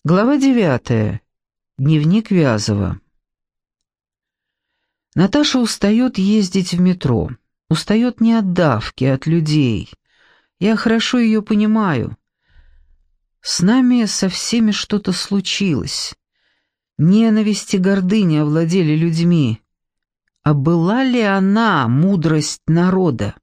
Глава 9. Дневник Вязова. Наташа устает ездить в метро. Устает не от давки, а от людей. Я хорошо ее понимаю. С нами со всеми что-то случилось. Ненависть и гордыня овладели людьми. А была ли она мудрость народа?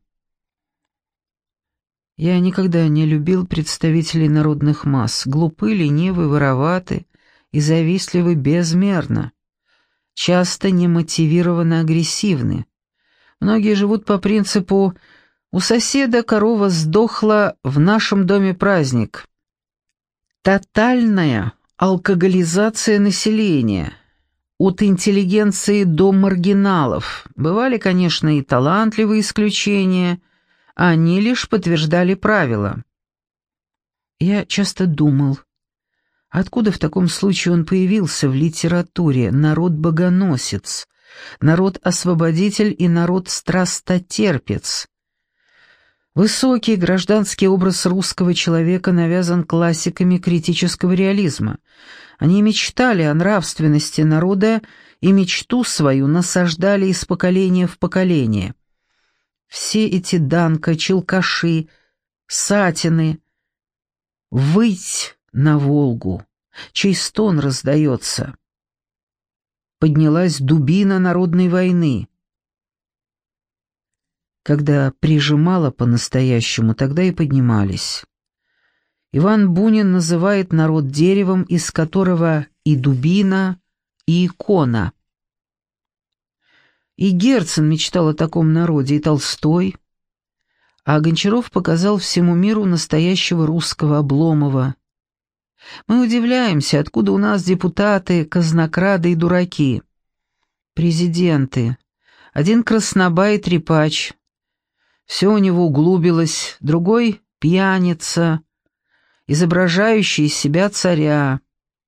Я никогда не любил представителей народных масс, глупы, ленивы, вороваты и завистливы безмерно, часто немотивированно агрессивны. Многие живут по принципу «у соседа корова сдохла, в нашем доме праздник». Тотальная алкоголизация населения, от интеллигенции до маргиналов. Бывали, конечно, и талантливые исключения, они лишь подтверждали правила. Я часто думал, откуда в таком случае он появился в литературе, народ-богоносец, народ-освободитель и народ-страстотерпец. Высокий гражданский образ русского человека навязан классиками критического реализма. Они мечтали о нравственности народа и мечту свою насаждали из поколения в поколение. Все эти Данко, Челкаши, Сатины, выть на Волгу, чей стон раздается. Поднялась дубина народной войны. Когда прижимало по-настоящему, тогда и поднимались. Иван Бунин называет народ деревом, из которого и дубина, и икона. И Герцен мечтал о таком народе, и Толстой. А Гончаров показал всему миру настоящего русского Обломова. Мы удивляемся, откуда у нас депутаты, казнокрады и дураки. Президенты. Один краснобай и трепач. Все у него углубилось, другой — пьяница, изображающий из себя царя.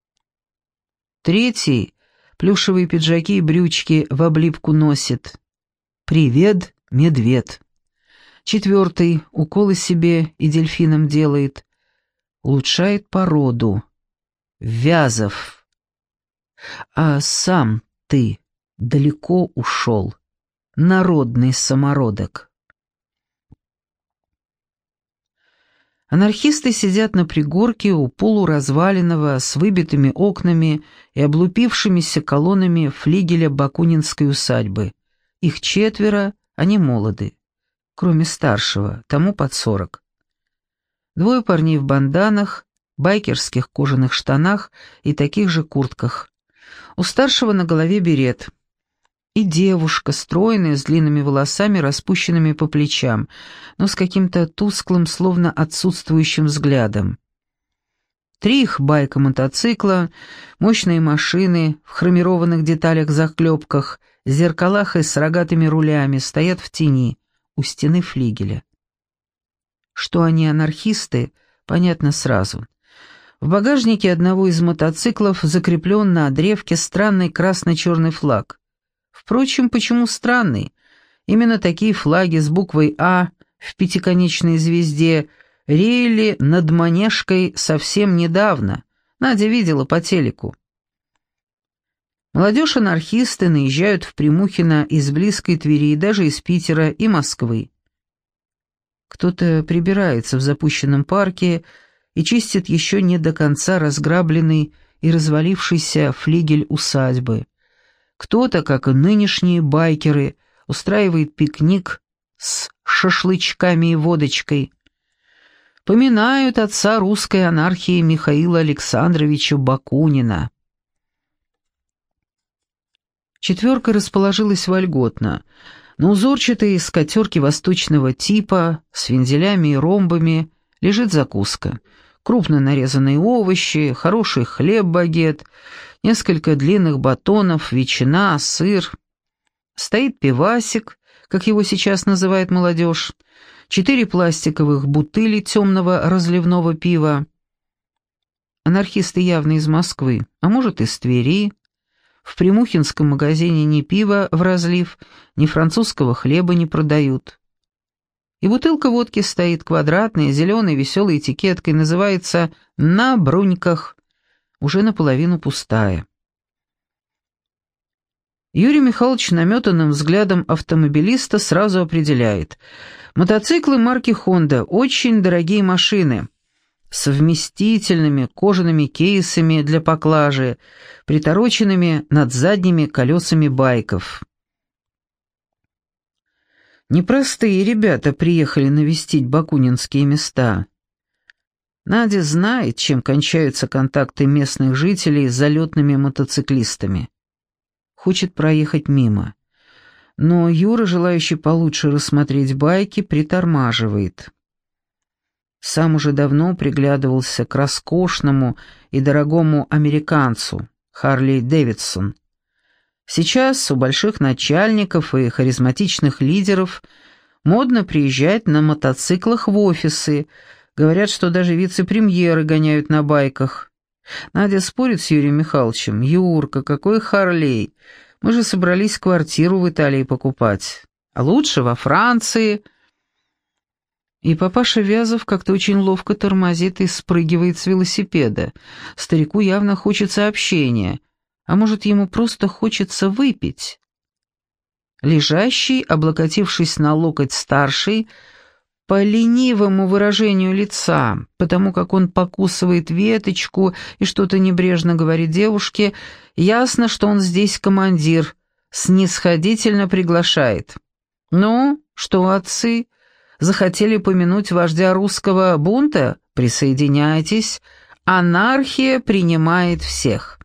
Третий — плюшевые пиджаки и брючки в облипку носит. Привет, медведь. Четвертый — уколы себе и дельфинам делает. Улучшает породу. Вязов. А сам ты далеко ушел. Народный самородок. Анархисты сидят на пригорке у полуразваленного с выбитыми окнами и облупившимися колоннами флигеля бакунинской усадьбы. Их 4, они молоды, кроме старшего, тому под 40. 2 парней в банданах, байкерских кожаных штанах и таких же куртках. У старшего на голове берет. И девушка, стройная, с длинными волосами, распущенными по плечам, но с каким-то тусклым, словно отсутствующим взглядом. 3 их байка мотоцикла, мощные машины в хромированных деталях-заклепках, зеркалах и с рогатыми рулями стоят в тени, у стены флигеля. Что они анархисты, понятно сразу. В багажнике одного из мотоциклов закреплен на древке странный красно-черный флаг. Впрочем, почему странный? Именно такие флаги с буквой «А» в пятиконечной звезде реяли над Манежкой совсем недавно. Надя видела по телеку. Молодежь-анархисты наезжают в Примухино из близкой Твери, даже из Питера и Москвы. Кто-то прибирается в запущенном парке и чистит еще не до конца разграбленный и развалившийся флигель усадьбы. Кто-то, как и нынешние байкеры, устраивает пикник с шашлычками и водочкой. Поминают отца русской анархии Михаила Александровича Бакунина. 4 расположилась вольготно. На узорчатой скатерке восточного типа с вензелями и ромбами лежит закуска. Крупно нарезанные овощи, хороший хлеб-багет, несколько длинных батонов, ветчина, сыр. Стоит пивасик, как его сейчас называет молодежь, 4 пластиковых бутыли темного разливного пива. Анархисты явно из Москвы, а может из Твери. В примухинском магазине ни пива в разлив, ни французского хлеба не продают. И бутылка водки стоит квадратная, зеленой, веселой этикеткой, называется «На бруньках». уже наполовину пустая. Юрий Михайлович наметанным взглядом автомобилиста сразу определяет: мотоциклы марки «Хонда» — очень дорогие машины, с вместительными кожаными кейсами для поклажи, притороченными над задними колесами байков. Непростые ребята приехали навестить бакунинские места. Надя знает, чем кончаются контакты местных жителей с залетными мотоциклистами. Хочет проехать мимо. Но Юра, желающий получше рассмотреть байки, притормаживает. Сам уже давно приглядывался к роскошному и дорогому американцу Харли Дэвидсон. Сейчас у больших начальников и харизматичных лидеров модно приезжать на мотоциклах в офисы. Говорят, что даже вице-премьеры гоняют на байках. Надя спорит с Юрием Михайловичем: «Юрка, какой Харлей? Мы же собрались квартиру в Италии покупать. А лучше во Франции». И папаша Вязов как-то очень ловко тормозит и спрыгивает с велосипеда. Старику явно хочется общения, а может, ему просто хочется выпить. Лежащий, облокотившись на локоть старший, по ленивому выражению лица, потому как он покусывает веточку и что-то небрежно говорит девушке, ясно, что он здесь командир, снисходительно приглашает. «Ну, что, отцы, захотели помянуть вождя русского бунта? Присоединяйтесь, анархия принимает всех».